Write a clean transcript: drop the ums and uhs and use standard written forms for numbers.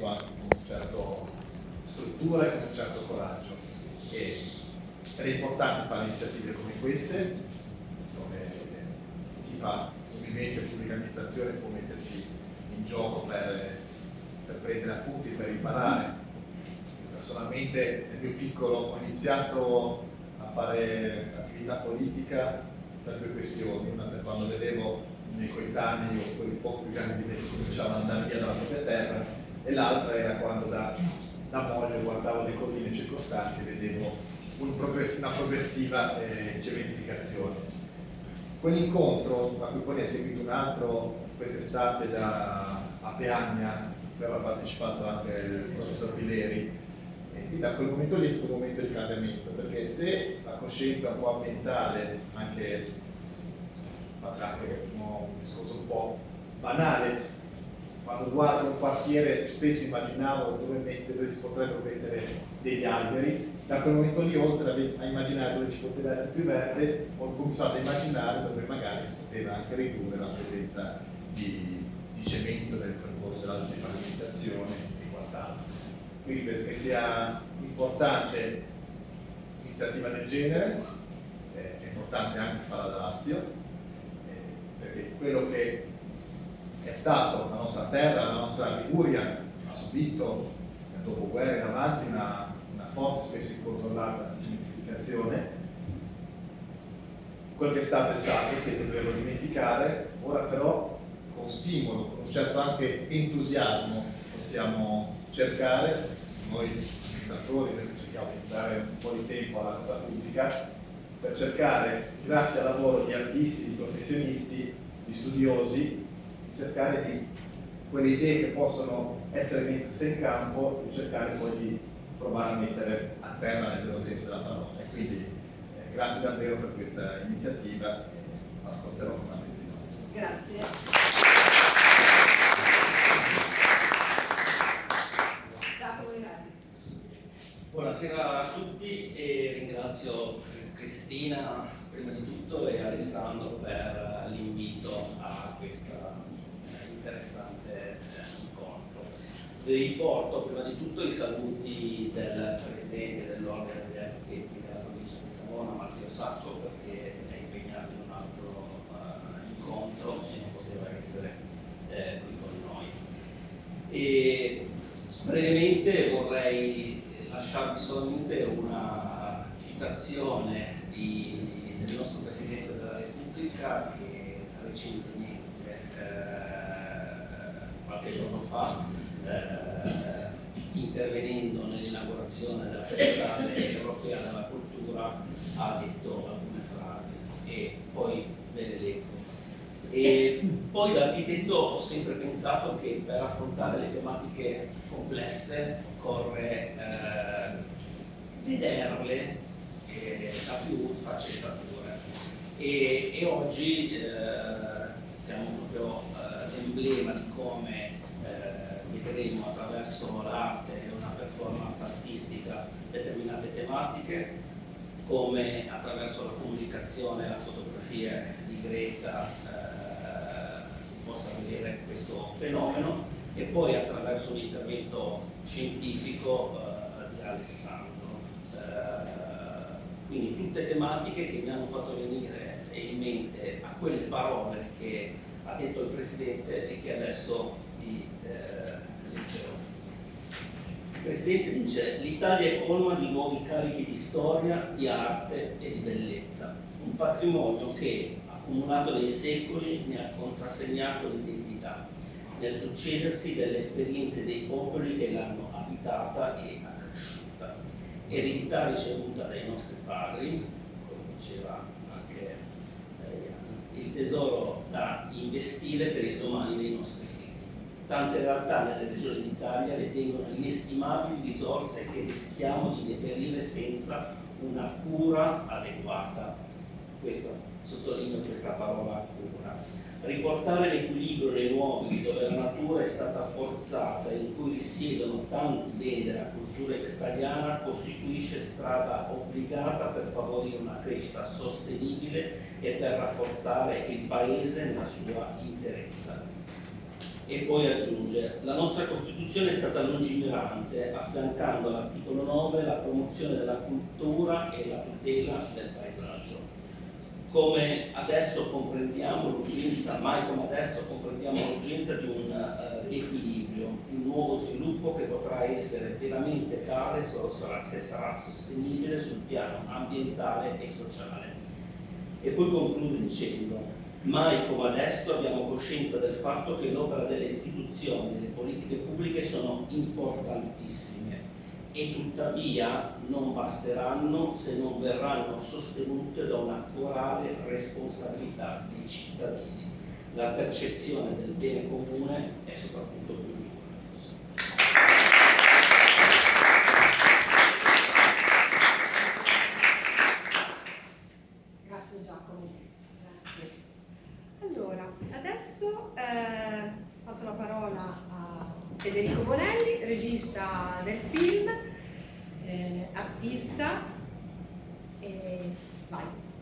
fatto anche con una certa struttura e con un certo coraggio. Ed è importante fare iniziative come queste, dove chi fa movimento in pubblica amministrazione può mettersi in gioco per prendere appunti, per imparare. Personalmente nel mio piccolo ho iniziato a fare attività politica per due questioni: una per quando vedevo i miei coetanei o quelli poco più grandi di me che cominciavano ad andare via dalla propria terra, e l'altra era quando da moglie guardavo le colline circostanti e vedevo una progressiva cementificazione. Quell'incontro, a cui poi ne è seguito un altro quest'estate a Peagna, dove aveva partecipato anche il professor Pileri, e da quel momento lì è stato un momento di cambiamento, perché se la coscienza un po' ambientale, anche un discorso un po' banale, quando guardo un quartiere spesso immaginavo dove si potrebbero mettere degli alberi. Da quel momento lì, oltre a immaginare dove ci poteva essere più verde, ho cominciato a immaginare dove magari si poteva anche ridurre la presenza di cemento nel percorso della pavimentazione e quant'altro. Quindi penso che sia importante un'iniziativa del genere, è importante anche farla da Lazio, perché quello che è stato la nostra terra, la nostra Liguria, ha subito dal dopoguerra in avanti una forte, spesso incontrollata cementificazione. Quel che è stato, senza doverlo dimenticare. Ora però con stimolo, con un certo anche entusiasmo possiamo cercare, noi amministratori, noi cerchiamo di dare un po' di tempo alla pubblica, per cercare, grazie al lavoro di artisti, di professionisti, di studiosi, cercare di quelle idee che possono essere messe in campo e cercare poi di provare a mettere a terra nel vero senso della parola. E quindi grazie davvero per questa iniziativa e ascolterò con attenzione. Grazie. Buonasera a tutti e ringrazio Cristina prima di tutto e Alessandro per l'invito a questo interessante incontro. Vi porto prima di tutto i saluti del Presidente dell'Ordine degli Architetti della provincia di Savona, Matteo Sacco, perché è impegnato in un altro incontro e non poteva essere qui con noi. E brevemente vorrei lasciarvi solamente una citazione del nostro Presidente della Repubblica, che recentemente, qualche giorno fa, intervenendo nell'inaugurazione della Cattedrale Europea della Cultura, ha detto alcune frasi e poi ve le leggo. E poi da architetto ho sempre pensato che per affrontare le tematiche complesse occorre vederle da più sfaccettature e oggi siamo proprio l'emblema di come vedremo attraverso l'arte e una performance artistica determinate tematiche, come attraverso la comunicazione e la fotografia di Greta si possa vedere questo fenomeno, e poi attraverso un intervento scientifico di Alessandro. Quindi tutte tematiche che mi hanno fatto venire in mente a quelle parole che ha detto il Presidente e che adesso vi leggerò. Il Presidente dice: l'Italia è colma di nuovi carichi di storia, di arte e di bellezza, un patrimonio che, accumulato nei secoli, ne ha contrassegnato l'identità, nel succedersi delle esperienze dei popoli che l'hanno abitata e accresciuta, eredità ricevuta dai nostri padri, come diceva anche il tesoro da investire per il domani dei nostri figli. Tante realtà nelle regioni d'Italia detengono inestimabili risorse che rischiamo di deperire senza una cura adeguata. Sottolineo questa parola cura. Riportare l'equilibrio nei luoghi dove la natura è stata forzata e in cui risiedono tanti beni della cultura italiana costituisce strada obbligata per favorire una crescita sostenibile e per rafforzare il Paese nella sua interezza. E poi aggiunge: la nostra Costituzione è stata lungimirante, affiancando all'articolo 9 la promozione della cultura e la tutela del paesaggio. Come adesso comprendiamo l'urgenza, mai come adesso comprendiamo l'urgenza di un riequilibrio, un nuovo sviluppo che potrà essere pienamente tale solo se sarà sostenibile sul piano ambientale e sociale. E poi conclude dicendo: mai come adesso abbiamo coscienza del fatto che l'opera delle istituzioni e le politiche pubbliche sono importantissime e tuttavia non basteranno se non verranno sostenute da una corale responsabilità dei cittadini. La percezione del bene comune è soprattutto cultura. Grazie Giacomo. Grazie. Allora, adesso passo la parola a Federico Bonelli, regista del film, artista, e vai.